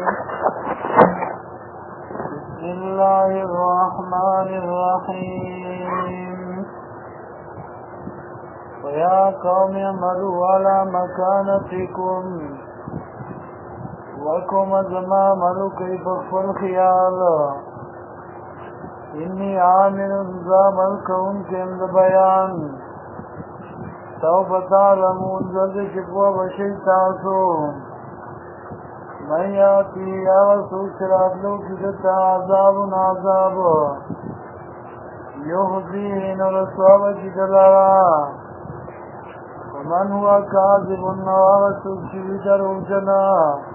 بسم الله الرحمن الرحيم ويا قوم اعملوا على مكانتكم وكم زما عملوا كيف الخيال إني عامل زامل كون كند بيان سوف تعلمون زرد شكوى وشيطاسو من يأتي يا رسول شراب لو كدت عذاب يهديه نرسواب كدلارا ومن هو كاذب ورسول شويدر وجنا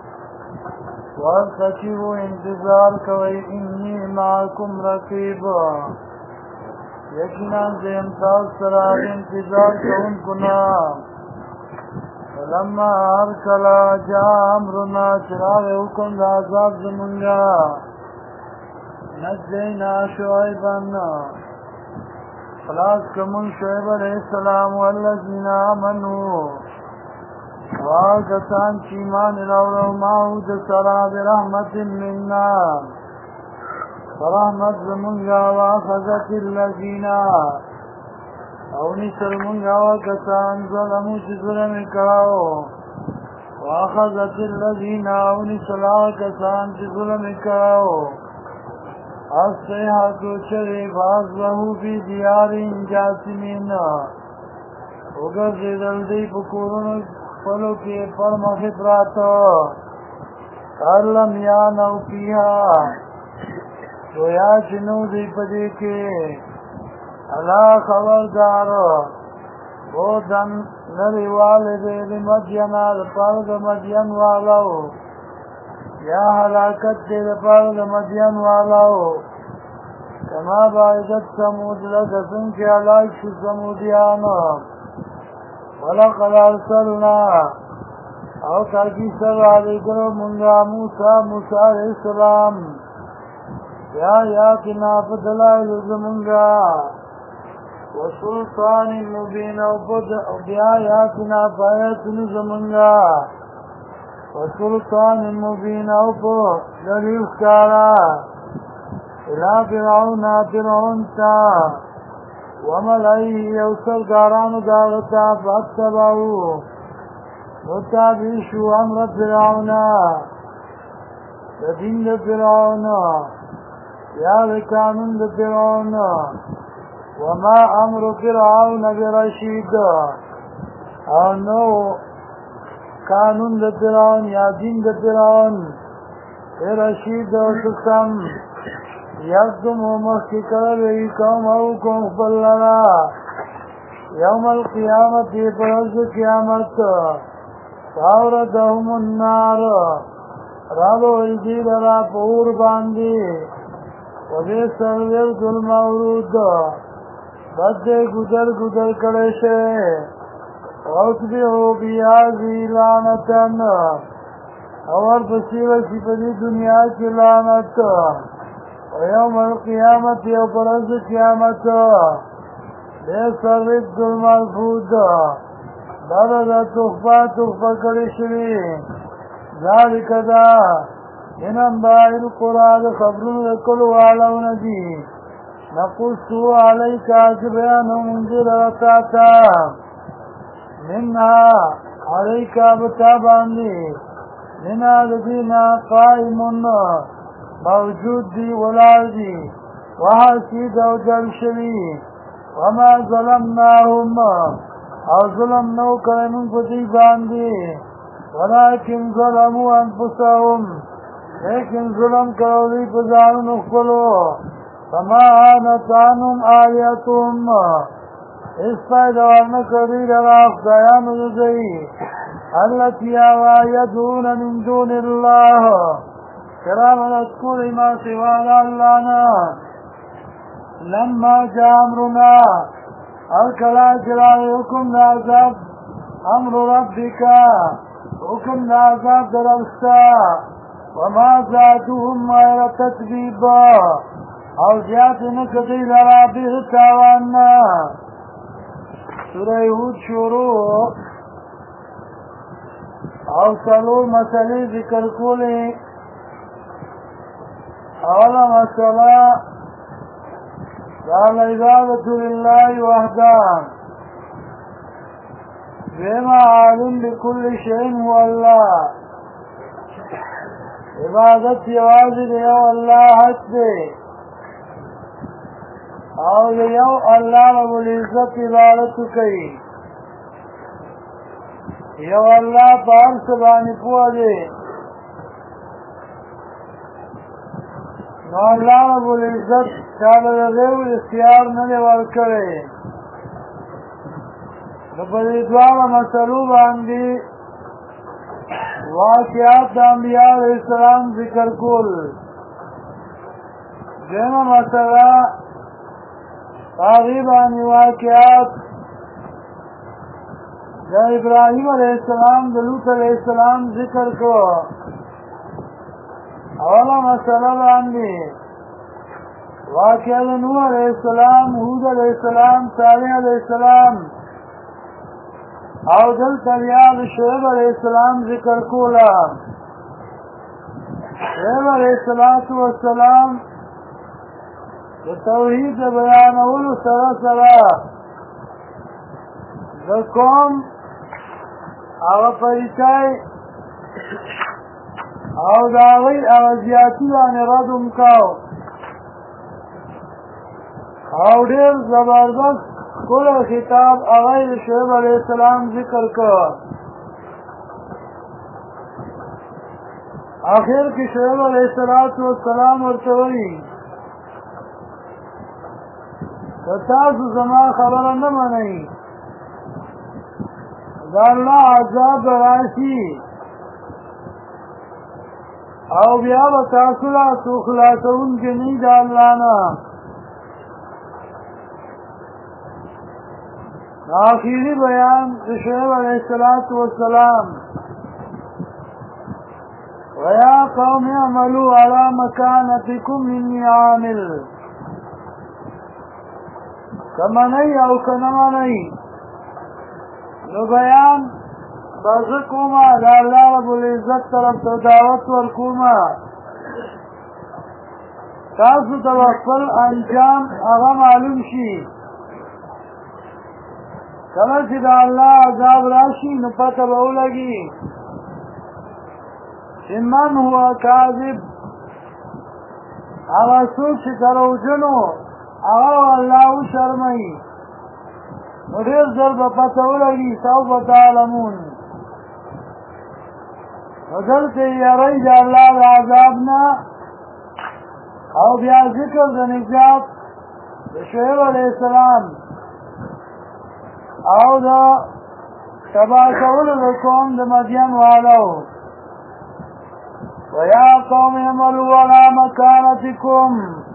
وارتكبوا انتظار کوئی انی معکم رقیب یقینا زیم تاز سرار انتظار کون کنا فلما ارکلا جا امرنا چراغ حکم دا عذاب زمنگا نجینا شعیبا خلاص کمون شعیب علیہ السلام والذین آمنوا وآگتان چیمان راولو ماہود سرا برحمت مننا فرحمت زمنگا واخذت اللذین اونی سرمنگا وآگتان ظلمو چی ظلم کراو واخذت اللذین اونی سلاکتان چی ظلم کراو الصیحاتو چری فاصبحو فی دیار جاسمین اگر زیدل دی پکورن پلو کے پرم خبرات ارلم یا نو کیا تو یا چنو دی پدے کے اللہ خبردار وہ دن نری والد مدینہ پرد مدین والاو یا حلاکت دے پرد مدین والاو کما باعدت سمود لگسن کے علاق شو سمودیانا وَلَقَدْ أَرْسَلْنَا او تاکی سر آلیگرو منگا موسیٰ علیہ السلام بآیاتنا فدلائل زمنگا وسلطان مبین او بآیاتنا فآیاتن زمنگا وسلطان مبین او دلیل کارا الى فرعون تا وملئه یوسر گارانو داغتا فاتبعو متابیشو امر فرعونا دین دا فرعونا یا لکانون دا فرعونا وما امر فرعون برشید او نو قانون دا فرعون یا دین دا فرعون برشید و سسم یقدم و مخی کرلی قوم او قوم خبرلنا یوم القیامت پرز قیامت فاوردهم النار رالو ایدی لرا پور باندی وبیس الورد المورود بدے گزر کڑشے واتبعو بیازی لعنتن اور بسیوشی پدی دنیا کی لعنت ويوم القيامة يوبرز قيامة ليس الرد المرفوض درد تخفى كرشري ذلك دا من انباء القرآن خبر لكل وعلون دي نقصوا عليك عجبان منذر رتاتا منها عليك بتابان دي منها الذين قائم موجود دی ولار دی وحاسید او جلشوی وما ظلمناهم او ظلم نو کرنون پتی باندی ولیکن ظلموا انفسهم لیکن ظلم کرولی پزانون اخبرو فما آنتانم آلیتهم اس پایدوار نکردی لراف دیان رضی التي آوایدون من دون اللہ کرام اذکر ما سوا لانا لما جاء امرنا الکلا جلال حکم نازب امر ربک حکم نازب درستا وما زادوهم غیر تتبیبا او زیاد نکدی لرا بہتاوانا سورہ ہود شروع او سلور مسئلے ذکر کولے اولا مسئلہ قال عبادة لله وحده بما عالم بكل شيء هو الله عبادت یوازې د یو الله حق دی او د یو الله رب العزت عبادت کوي یو الله په هر څه باندې پوه دی نو الله رب العزت چاله د غیو اختیار نه دی ورکړی نو په دې دواړه مسلو باندې واقعات د انبیاء علیه السلام ذکر کول دویمه مسله هغې باندې واقعات د ابراهیم علیه السلام د لوط علیه السلام ذکر کو اوله مسله باندې واقعه د نوح علیه السلام هود علیه السلام صالح علیه السلام او دلته بیا د شعیب علیه السلام ذکر کوله شعیب علیه السلام د توحید د بیانولو سره سره د قوم هغه پریچای او د هغوی هغه زیاتي باندې رد هم کاو او ډېر زبردست کله خطاب هغه د شعیب علیه السلام ذکر کړ آخر کې شعیب علیه السلام ورته وایي که تاسو زما خبره نه منئ د الله عذاب به راشي او بیا به تاسو لا څوک خلاصوونکي نه د الله نه آخری بیان شعیب علیہ السلام وَيَا قَوْمِ اعْمَلُوا عَلَى مَكَانَتِكُمْ إِنِّي عَامِلٌ کمنئی او کنمنئی نو بیان بازکوما دا اللہ رب العزت طرف تو دعوت ورکوما تاسو توخفل انجام اغا معلوم شي کله چې د الله عذاب راشي نو پته به ولګي چې من هو کاذب هغه څوک چې دروغجنو هغه الله وشرموي نو ډېر ژر به پته ولګي سوف تعلمون نو دلته یری د الله د عذاب نه او بیا ذکر د نجات د شعیب علیه السلام او دا تبا کولو د قوم د مدین والو ویا قوم اعملوا علی مکانتکم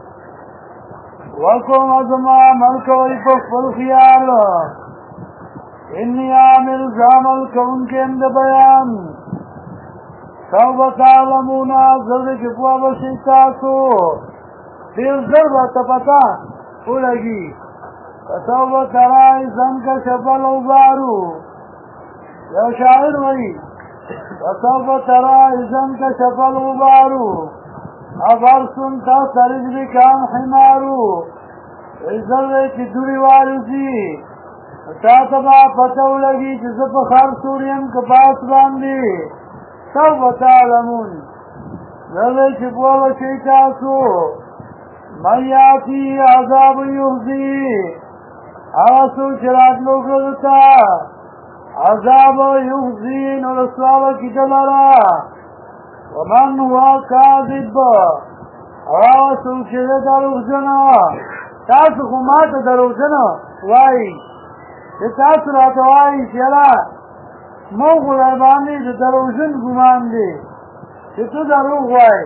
وقوم ازما عمل کوئ په خپل خیال انی عامل عمل کوونکی یم د بیان سوف تعلمون زر چې پوه بشئ تاسو ډېر ژر به ته پته ولګي فسوف ترى إذا انكشف الغبار يا شاعر وي فسوف ترى إذا انكشف الغبار أفرس تحت رجلك أم حمار إذا لك دوری والوزي تاتبا پتو لگی جزب خار سوریم کپاس باندی سوف تعلمون لذلك بولا شیطاسو من یاتی عذاب یحزی آسو چرات لوگلتا عذاب یحزین ورسواب کی دلارا ومن ہوا کاذب آسو چرات دروغجنا تاسو خمات دروغجنا وائی تاسو راتوائی چرا مو غلبانی دروغجن گمان دی تو دروغ وائی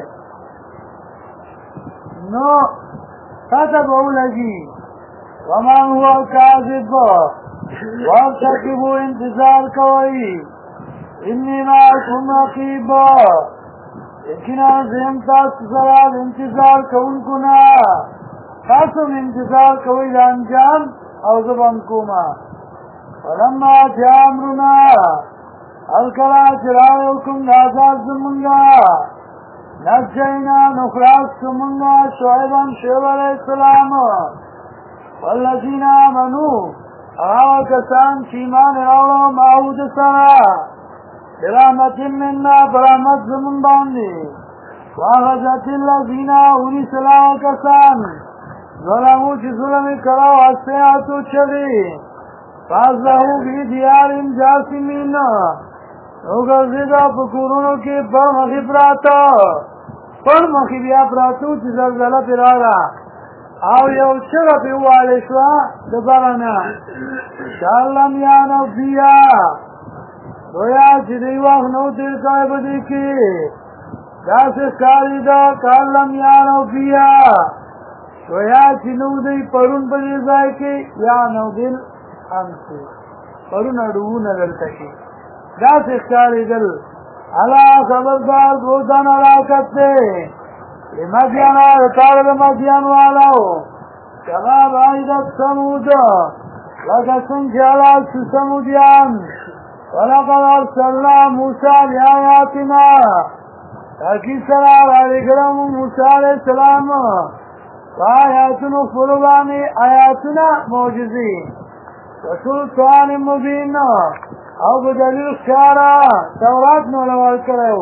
نو تاته به ولګي وما هو کاذب وارتقبوا انتظار کوئ انی معکم رقیب یقینا زم تاسو سره انتظار کوونکو نه تاسو انتظار کوئ د انجام او زبان کوما فلما جاء امرنا الکلا چراو کوم د عذاب زمونږه نجینا نخلاص کمونگا شعیبا شعیب علیہ السلام والذین آمنو اغاو کسان چیمان راوڑا معود سرا برحمت مننا برحمت زمون باندی واغذت اللذین اولی سلام کسان ظلمو چی ظلمی کراو حسیاتو چلی فازلہو بی دیارین جاسمین نوگرزیدہ پکورونو کی پر مخی پراتا پر مخی بیا پراتو چی زلزلہ پرارا او یو چگا پیوالی شوا دبرنا شاللم یا نفسیا دویا چی دی وقت نو تیر کائی بدی کی داس کاری دا کاللم یا نفسیا دویا چی نو دی پرون بدی زائی کی یا نو دل انسی پرون اڈوو نگر تکی داس اختاری دل اللہ خبردار بودن علاقت دے لمدیانا رتارد مدیان والاو شغاب عیدت سمود لکسن جالات سمودیان ولقد ارسلنا موسیٰ لآیاتنا تاکی سرار علیکرم موسیٰ علیہ السلام وآیاتنا فربانی آیاتنا موجزی وسلطان مبین او بدلیل خیارا تورات نولوال کرو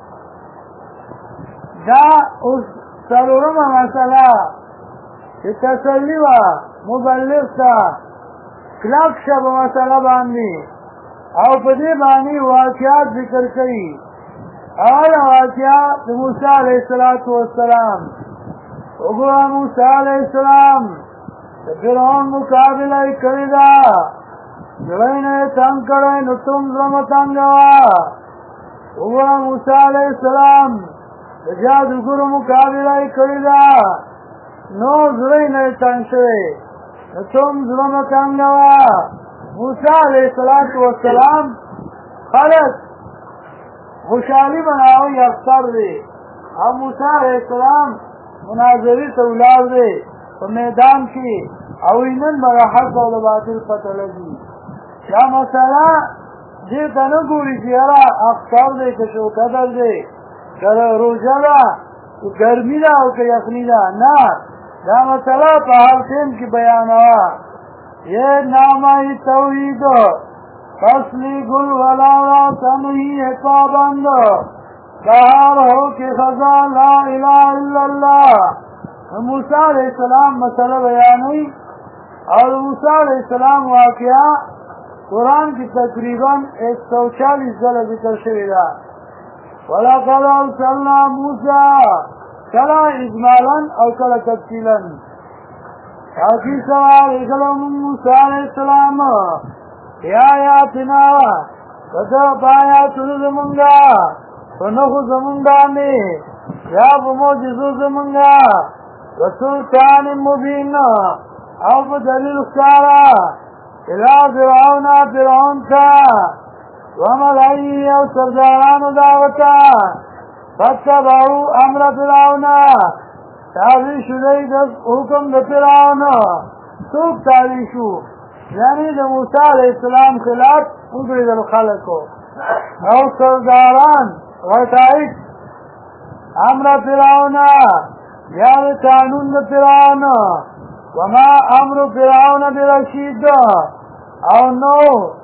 دا اس سلورم مسئلہ چه تسلی و مبلغ تا کلاک شب مسئلہ باندی او پدی باندی واقعات ذکر کئی اول واقعات موسیٰ علیہ السلام اگوہ موسیٰ علیہ السلام فرعون مقابلہ کردہ جوین تنگ کرے نتم ظلم تنگوا اگوہ موسیٰ علیہ السلام جادوگر مقابلہ کردہ نو زوین تنگ شوے نتم ظلم تنگوا موسیٰ علیہ السلام خلق خوشحالی بناوی افسر دے اب موسیٰ علیہ السلام مناظری تولار دے تو میدان کی اوینن برا حق و باطل پتہ لگی یا مسئلہ دیتا نگوری چیارا اختار دے کشو قدر دے کر روجہ دا گرمی دا او که یخنی دا نا یا مسئلہ پہر تیم کی بیانوا یہ نامی توحید فصلی گل ولالا تنہی حقابند بہار ہو کہ خزا لا الہ الا اللہ موسیٰ علیہ السلام مسئلہ بیانی اور موسیٰ علیہ السلام واقعہ قرآن کی تقریباً 140 ذلہ ذکر شویدہ وَلَقَدْ أَرْسَلْنَا مُوسَىٰ کلا اجمالاً اور کلا تفصیلاً تاکی سوال اگلم موسیٰ علیہ السلام آیاتنا کتا پایات زمنگا فنخ زمنگانی یا بموجزو زمنگا وسلطان مبین او بدلیل خارا الى فرعون تا وملئی او سرداران دعوتا فتبعو امر فرعون تابع شدئی دس حکم دا فرعون سوک تابع شو یعنی دا موسیٰ علیہ السلام خلاف اگرد الخلقو او سرداران غتائک امر فرعون یعنی قانون دا فرعون وما امر فرعون برشید او نو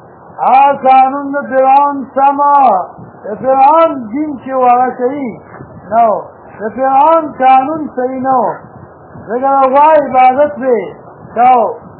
قانون دا فرعون سما فرعون دین چی وغا صحیح نو فرعون قانون صحیح نو لیکن وغا عبادت بے تو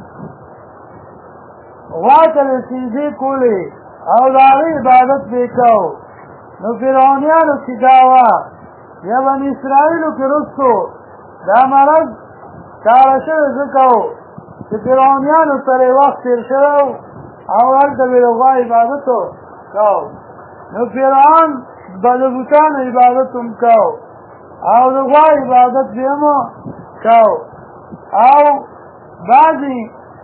وغا تلسیزی کولی او داغی عبادت بے کو نو فرعونیانو سکاوا یا بن اسرائیلو کی رسو دا مرض کارشو زکاو چه فرعونیانو سر وقت تیر شو او ارد بلغا عبادتو کو نو فرعون بدبوتان عبادتم کو او لغا عبادت بیمو کو او بعضی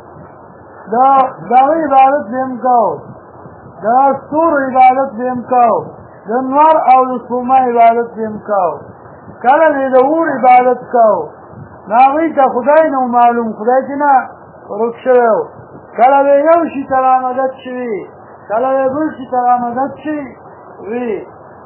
دا عبادت بیم کو دا سور عبادت بیم کو دنوار او لسوما عبادت بیم کو کلن دور عبادت کو ناغی تا خدای نو معلوم خدای تینا رکشویو کلوی یو شی ترامدت شوی کلوی بل شی ترامدت شوی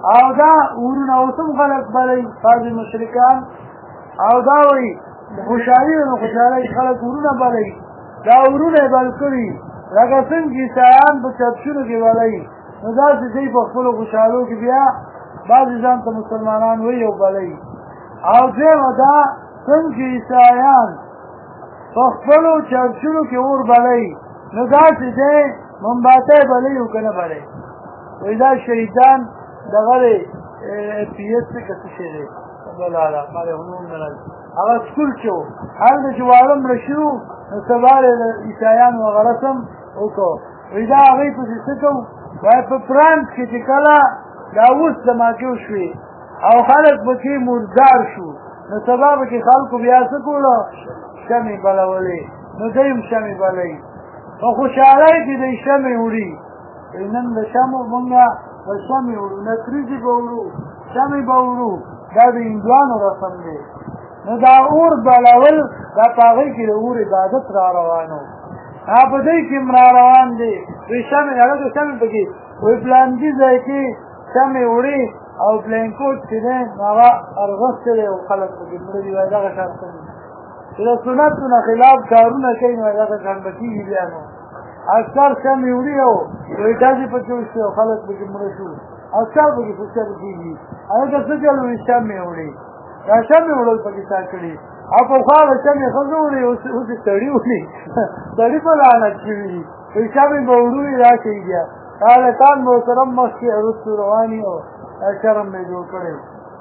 او دا ورونه اوسم خلق بلئ بعضې مشرکان او دا وایي د خوشحالي نو خوشحالۍ خلک ورونه بلئ دا ورونه یې بل کړي لکه څنګه عیسایان په چرچونو کې بلئ نو داسې دوی په خپلو خوشحالو کې بیا بعضې ځان ته مسلمانان وایي او بلئ او دویمه دا څنګه عیسایان په خپلو چرچونو کې اور بلئ نو داسې دی منباتی بلئ او که نه بلئ وایي دا شهیدان دغه دی پي ایس څه که څه شی دی بلاله مالې علوم نه راځي هغه سکول کې و هلته چې واړه مړه شي نو سبا یې د عیسایانو هغه رسم وکړو وایي دا هغوی پسې څه کوو وایي په فرانس کې چې کله دا اوس دماکې وشوې او خلک پکې مردار شو نو سبا پکې خلکو بیا څه کولو شمې بلولې نو دوی هم شمې بلوي په خوشحالۍ کې دوی شمې وړي نن د شمو مونږه به شمې وړو نکریزې به وړو شمې به وړو دا د هندوانو رسم دی نو دا اور بلول دا په هغوی کې د اور عبادت را روان و په دوی کې هم را روان دی دوی شمې هغه شمې پکې وایي پلانکي ځای کې شمې وړي او بلینکوټ چې دی هغه ارغښتی دی او خلک پکې مړه دي وایي دغه شان څه چې د سنتو نه خلاف کارونه کوي نو دغه شان به کېږي بیا نو عسکر شمې وړي او وایي ډزې پکې وشوې او خلک پکې مړه شو عسکر پکې فکر کېږي هلته څه چل وایي شمې وړي دا شمې وړل پکې تا کړي او پخوا به شمې ښځه وړي اوس یې سړي وړي سړي په لعنت شوي دي وایي شمې به وړو یې راشئ بیا هلکان به ورسره مخکې وروستو رواني او شرم به یې جوړ کړی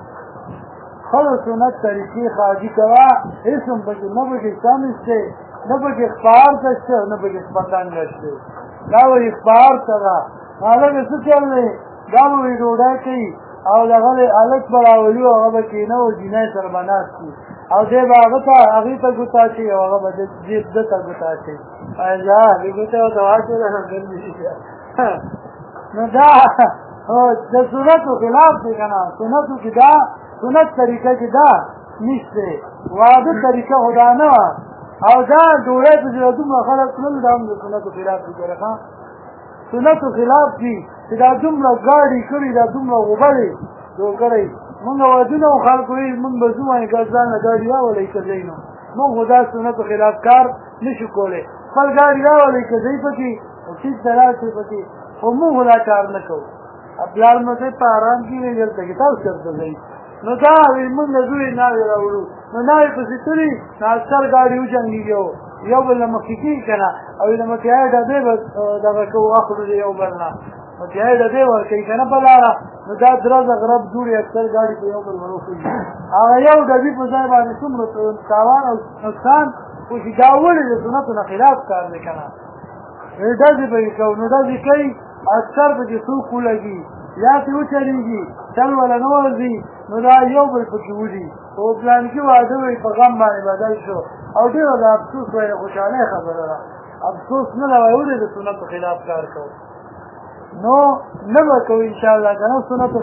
خلو سنت طریقې خاجي کوه هېڅ هم پکې نه پکې کم شته نه پکې اخبار ته شته نه پکې پتنګه شته دا وایي اخبار ته ده هلکه څه چل دی دا به وایي ډوډۍ کوي او دغه هلک به راولي او هغه به کېنه او جینۍ سره به ناست وي او دی به هغې ته ګوته اچوي او هغه به ده ته ګوته اچوي جا دې ګوته ورته واچوله نو دا د سنتو خلاف دی که نه سنتو کې دا سنت طریقه کې دا نشته واده طریقه خو دا نه وه او دا ډوډۍ پسې دا دومره خلک کړل دا هم د سنتو خلاف دي که نه سنتو خلاف دي چې دا دومره ګاډي کړي دا دومره غوبلې جوړ کړی مونږ ودونه و خلکو وایي مونږ به ځو وایي ګزانه ګاډي راولئ که ځئ نو مونږ خو دا سنتو خلاف کار نه شو کولی خپل ګاډي راولئ که ځئ پکې او چیز ته راشئ پکې خو مونږ دا کار نه کوو پلار نو ځئ په ارام کې وایي دلته کې تاسو چېرته ځئ نو دا وایي مونږ له زوی ناوې راوړو نو ناوې پسې تلي نو عسکر ګاډي وجنګېږي یو بل نه مخکې کېږي که نه او د متحۍ ډبې به دغه کوو اخلو د یو بل نه متحۍ ډبې ورکوي که نه په لاره نو دا درزه غرب جوړي اکثر ګاډي په یو بل وروښوي هغه یو ډبې په ځای باندې څومره تاوان او نقصان خو چې دا ولې د سنتو نه خلاف کار دی که نه ډزې به یې کوو نو ډزې کوي عسکر پکې څوک ولګي یا پې وچلېږي چل وله نه ورځي نو دا یو بل پکې وړي خو پلانکي واده وایي په غم باندې بدل شو او ډېره د افسوس وایي د خوشحالۍ خبره ده افسوس نه ده وایي ولې د سنتو خلاف کار کوو نو نه به کوو انشاءالله که نه سنتو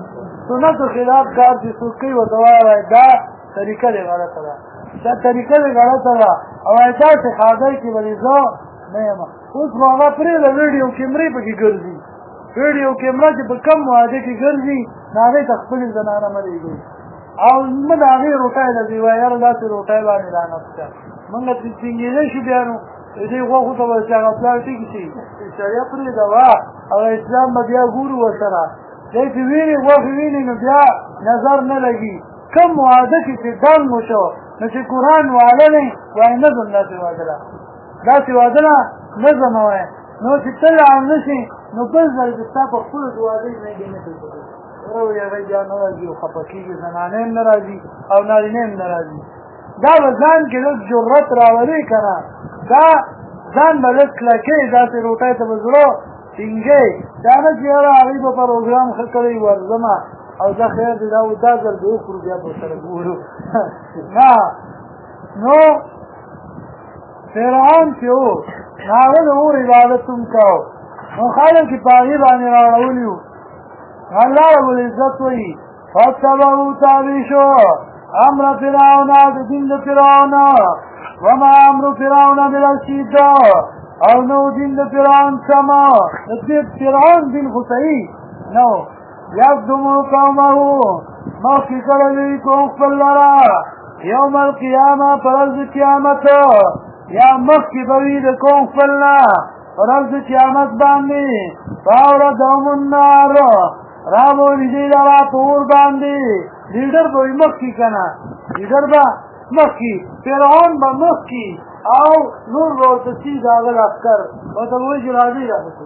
خلاف کار چې څوک کوي ورته وایي دا طریقه دې غلطه ده دا طریقه دې غلطه ده او وایي داسې خاګۍ کې به دې زه نه یم اوس خو هغه پرېږده ویډیو کیمرې پکې ګرځي ویډیو کیمره چې په کم واده کې ګرځي نو هغې ته خپلې زنانه مه لېږئ او مه د هغې روټۍ لګوي وایي یاره داسې روټۍ باندې لعنت شه مونږ ټینګېدی شو بیا نو د دې غوښو ته به چې هغه پلار ټیک شي شریعه پرېږده وه او اسلام به بیا ګورو ورسره دی چې ویني غوښې ویني نو بیا نظر نه لګي کم واده کې چې ډنګ وشو نو چې قرآن واله دی وایي نظم داسې واده ده داسې واده ده نظم وایي نو چې تل عام نه شي نو بل ځل چې ستا په خپلو د واده مېږې نه کوي وره وایي هغوی بیا نه راځي او خفه کېږي زنانه هم نه راځي او نارینه هم نه راځي دا به ځان کې لږ جرت راولي که نه دا ځان به لږ کلکې داسې روټۍ ته به زړه ټینګې دا نه چې یاره هغوی به پروګرام ښه کړی ورځمه او دا خیر دی دا ځل به وخورو بیا به سره ګورو نه نو فرعون چې و هغه د اور عبادت هم کو نو خلک یې په هغې باندې راړولي وو الله رب العزت وایي فاتبعوا تابع شو امر فرعون د دین د فرعون وما امر فرعون برشید او نو دین د فرعون سما د فرعون دین خو صحیح نو یقدمو قومهو مخی کرلی کون خپل لرا یوم القیامه پرز قیامت یا مخی بوید کون خپلنا پرز قیامت باندی فاوردهم النار رابو لیدی لرا پور باندی لیڈر بوی مخی کنا لیڈر با مخی فرعون با مخی او نور روتسی داغل افکر و تبوی جو راضی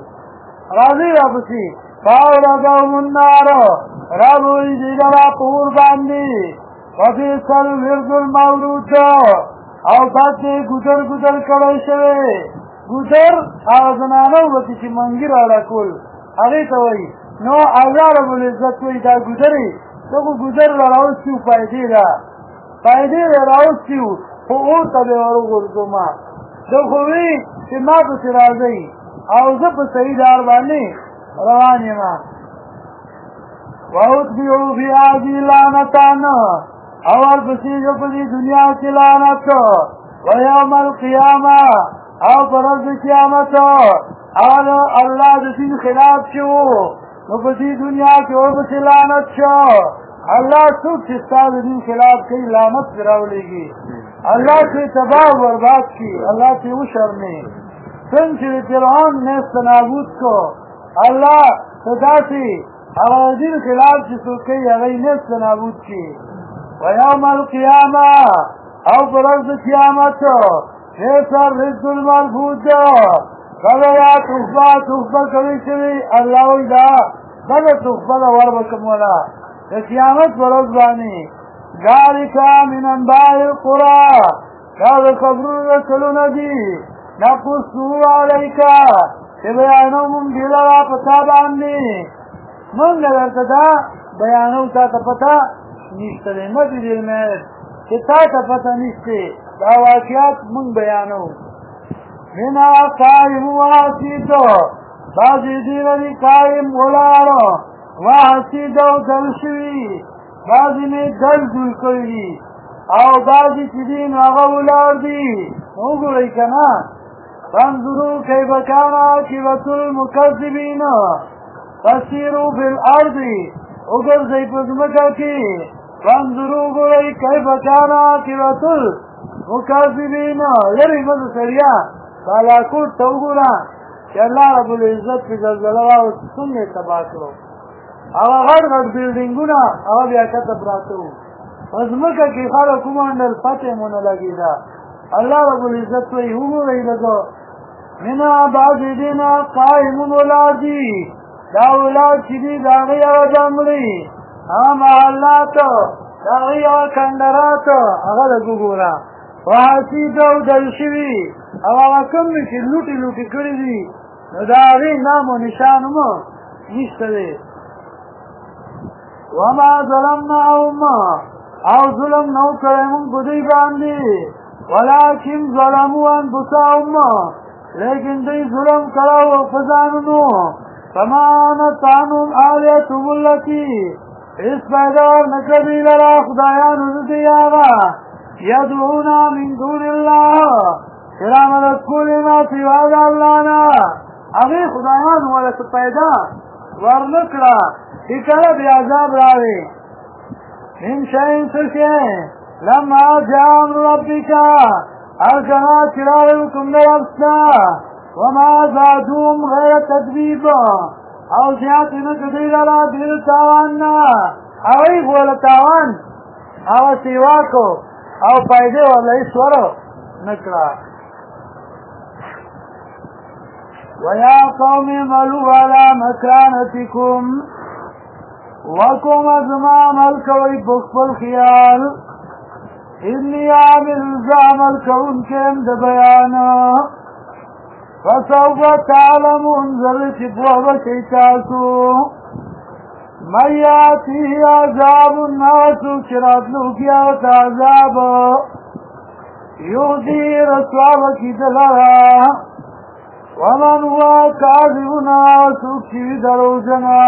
را بسی فاوردهم النار رابو لیدی لرا پور باندی وفیس الورد المورود او ساتھ گزر کڑی شوی گزر آزنانو بکی چی منگی راڑا کل اغیتا وی نو اللہ رب العزت وی دا گزری تو گزر راوستیو پایدی راوستیو خو اوتا بے ورو گردو ما دو خوی چی ما پسی رازی او زب صحیح دار بانی روانی ما وَأُتْبِعُوا فِي هَذِهِ لَعْنَةً اور بسیج پدی دنیا کی لعنت ویوم القیامہ او پرز قیامت اور اللہ دین خلاف شو نو پدی دنیا کی اور بسی لعنت شو اللہ سوک چستا دین خلاف کی لعنت کراولے گی اللہ کی تباہ برباد کی اللہ کی اشر میں سنچر فرعون نے نابود کو اللہ صدا سی اور دین خلاف جسو کی اگئی نیست نابود کی ویوم القیامہ او پرز قیامت ایسا رزق المرفوض کبیا تخبہ کبھی شوی اللہ ویدہ بگا تخبہ وربکم ولا قیامت پرز بانی ذالکا من انباء القرى کاغ خبرون رسلو ندی نقصو علیکا بیانو من دیلرا پتا باندی من لگرتا بیانو تا پتا نیشتره مدی دل مهر که تا پتا نیسته دا واقعات من بیانو منا قائم وحسیدو بازی دیوری قائم غلارو وحسیدو دلشوی بازی میں دل کری او بازی چیدین آغا ولار دی نوگو رئی کنا فانظرو کیف کانا عاقبت المکذبین فسیرو فی الارض اگر زی پزمکا کی فانظرو گوئی کیف کانا عاقبت المکذبین یری مد سریا بالاکوٹ توگونا کہ اللہ رب العزت پی زلزلہ سنگے تباہ کرو اگا غر غر بیلڈنگونا اگا بیا کتب راتو پزمکا کی خالا کمانڈل فتح مونا لگی دا اللہ رب العزت وی ہوگو رئی لگو منا بعضی دینا قائمون ولادی دا اولاد چیدی داغی او جمعی اما محلاتو داغی او کندراتو اگا لگو گورا وحسیدو دلشوی اگا کمی چی لوٹی کری دی داغی نام و نشانمو نیشتده وما ظلمناهم او ظلم نو کرمون بدی باندی ولیکن ظلمو انفسهم لیکن دی ظلم کرو فزاننو فمانت عنهم آلیتهم اللتی اس پیدار نکبی لرا خدایان حضرتی آغا یدعونا من دون اللہ کرامت کولی ما سواد اللہنا اگی خدایان ولت پیدا ورنکڑا اکڑا بیعذاب راوی من شئین سشئین لما جاء امر ربکا ارکنا چراویکم دربسنا وما زادوم غیر تدبیب او زیادی نکدیل را دیر تاواننا اوی غول تاوان او سیواکو او پایده والا اسورو نکڑا وَيَا قَوْمِ اعْمَلُوا عَلَى مَكَانَتِكُمْ وَكُمْ أَزْمَا عمل کوئی بخبل خیال انی عامل عمل کون کم دبیانا فَسَوْفَ تَعْلَمُونَ ذَلِكِ بُوَّ شَيْتَاسُ مَنْ يَأْتِهِ عَذَابٌ نَاسُ چراتلو کیا عذاب یودی رسواب کی دلرا ومن هو كاذبنا سوكي دروجنا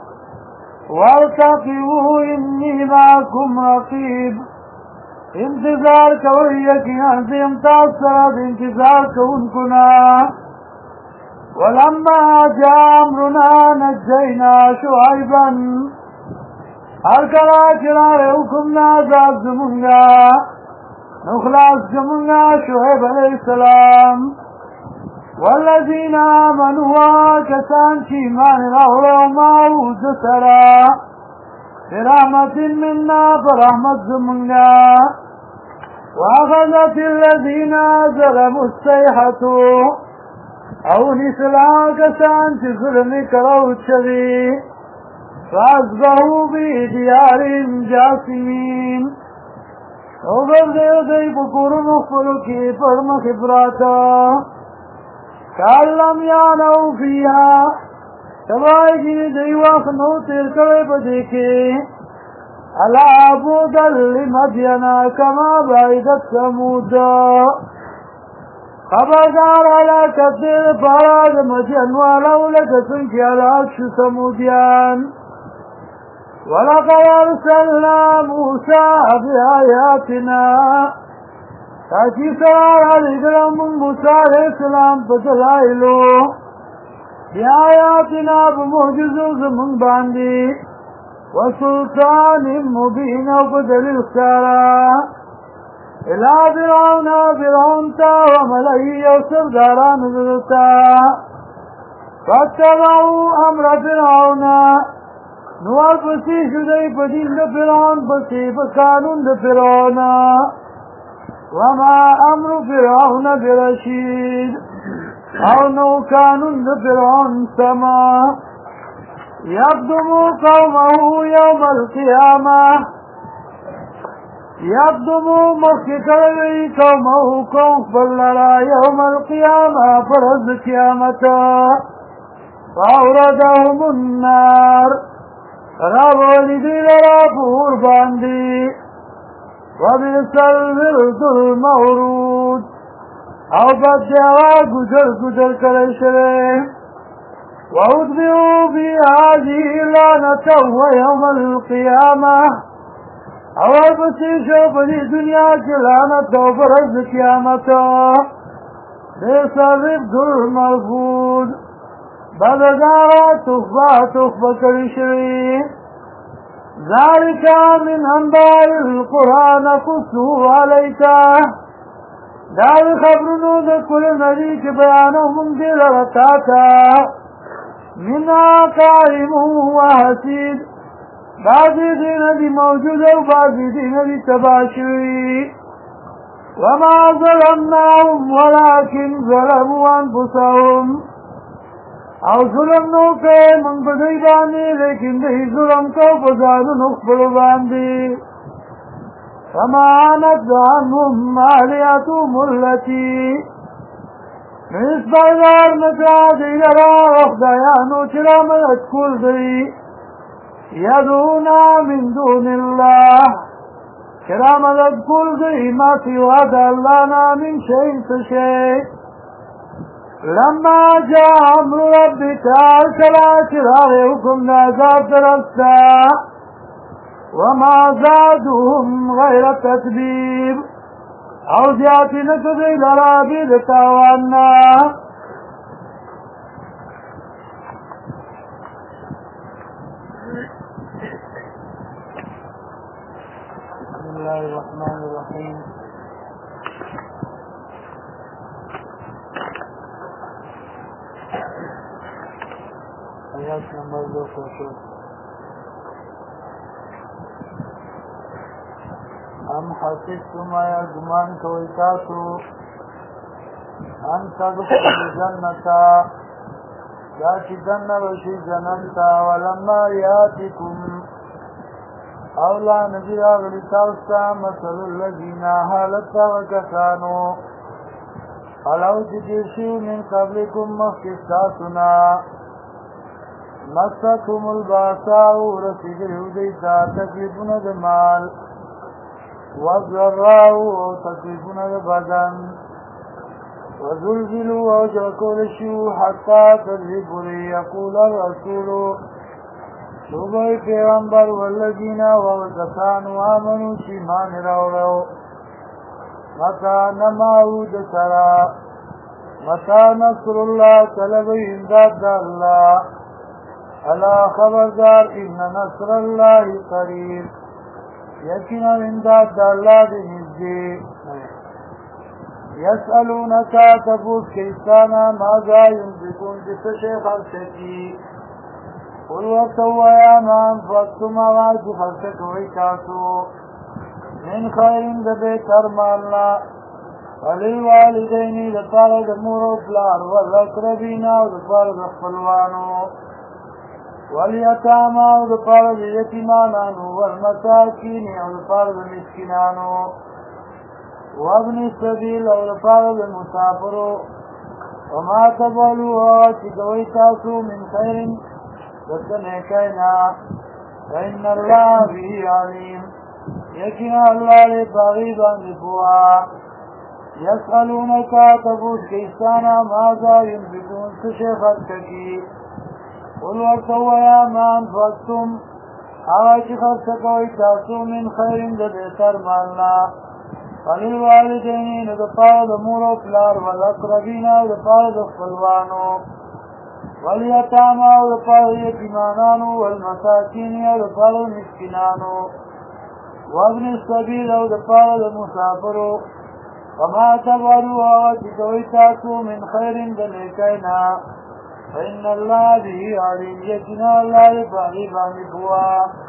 وارتقبوا إني معكم رقيب انتظار کوئی یقینا سے امتاز سرد انتظار کون کنا ولما جاء امرنا نجينا شعيبا هر کلا چراغ حکم نازاد زمونگا نخلاص زمونگا شعیب علیہ السلام والذین آمنوا کسان چی ایمان راوڑو معود سرا برحمت مننا برحمت زمونگا واخذت الذین ظلموا الصیحة او نسلا کسان چی ظلمی کروت شوی فاصبحوا بديارهم جاثمين وغرزوا دی بکورن اخفلو کی پرمخ براتا کان لم یعنو فیها تبائی کی دی وقنو تیر کرے بدیکے علا عبودا لمدینا کما بعیدت سمودا خبردار علا کتر پاراد مدین والاو لکسن کی علا اکش سمودیان ولقد أرسلنا موسى بآياتنا تاكي سرار عليكم من موسى عليه السلام بدلائلو بآياتنا بمعجزو زمن باندي وسلطان مبين وبدليل سارا إلى فرعون تا وملئي وسرداران ذرتا فاتبعوا أمر فرعون نوال پسی شدئی پدین دا فرعون پسی پکانون دا فرعون وما امر فرعون برشید او نو کانون دا فرعون سما یقدمو قومه یوم القیامة یقدمو مخکروی قومه قوم فلرا یوم القیامة فرز قیامتا فاوردهم النار رب والدی لرا پور باندی وبئس الورد المورود او بدعوا گزر کرے شرے واتبعوا في هذه لعنة ويوم القيامة او بسیشو پدی دنیا کی لعنت و برز قیامتا بئس الرفد المرفود بدگارا تخبہ کری شوی ذالک من انباء القرآن قصو علیکا دار خبرنو دا کل نبی کی بیانو من دل رتاتا منا قائم و حسید بعضی دین دی موجود و بعضی دین دی تباشوی وما ظلمناهم ولكن ظلموا انفسهم او ظلم نو که من بدئی باندی لیکن دی ظلم کو بزادو نخبر باندی فمانت عنهم آلیاتهم اللتی نس بردار نکا دی لرا اخدایانو چرا مدد کل دی یدونا من دون اللہ چرا مدد کل دی ما سواد اللہ نا من شیء سشیء لما جاء امر ربك ارسلا چراغ حکم نازاد درستا وما زادهم غیر تکذیب او زیادی نکدی لرابی لتاوانا بسم الله الرحمن الرحیم آیات نمبر 200 ام حسبتم آیا گمان کوئی تاسو ان تدخلوا جنتا یا چی جنن رشی جننتا ولما یاتکم اولا نبی آغلی تاستا مثل الذین حالتا وکسانو حلو چتیرشیو من قبلکم مخکستاسونا مستهم الباساء رسیدلو دیتا تکلیفون دمال والضراء تکلیفون دبدن وزلزلوا وجرکول شو حتی تدربری یقول الرسول شوبای پیغمبر والذین وکسانو آمنو چیمان روڑو مکان معود سرا متى نصر الله طلب امداد الله الا خبردار ان نصر الله قریب یقینا امداد الله دې نږدې یسألونک تبوس کیسانا ماذا ينفقون جس شیخ الشکی قل وتویا ما انفقتم آغاز خرچ کوئی تاسو من خیرین د بهتر مالنا وللوالدین دپاره د مور او پلار والاقربین او دپاره د خپلوانو والیتاما او دپاره د یتیمانانو والمساکین او دپاره د مسکینانو وابن السبیل او دپاره د مسافرو وما تفعلوا چې کوئ تاسو من خیر د څه نیکینا فإن الله به علیم یقینا الله دې په هغې باندې پوهه یسألونک تبوس کیستانا ماذا ينفقون څه شی خرڅ کړي قل ورته ووایه ما انفقتم هغه چې خرڅ کوئ تاسو من خیر د بهتر مالنا وللوالدین دپاره د مور او پلار والاقربین او دپاره د خپلوانو والیتاما او دپاره د یتیمانانو والمساکین او دپاره د مسکینانو وابن السبیل او دپاره د مسافرو وما تفعلوا هغه چې کوئ تاسو من خیر د نیکینا فإن الله به علیم یقینا الله دې په هغې باندې پوهه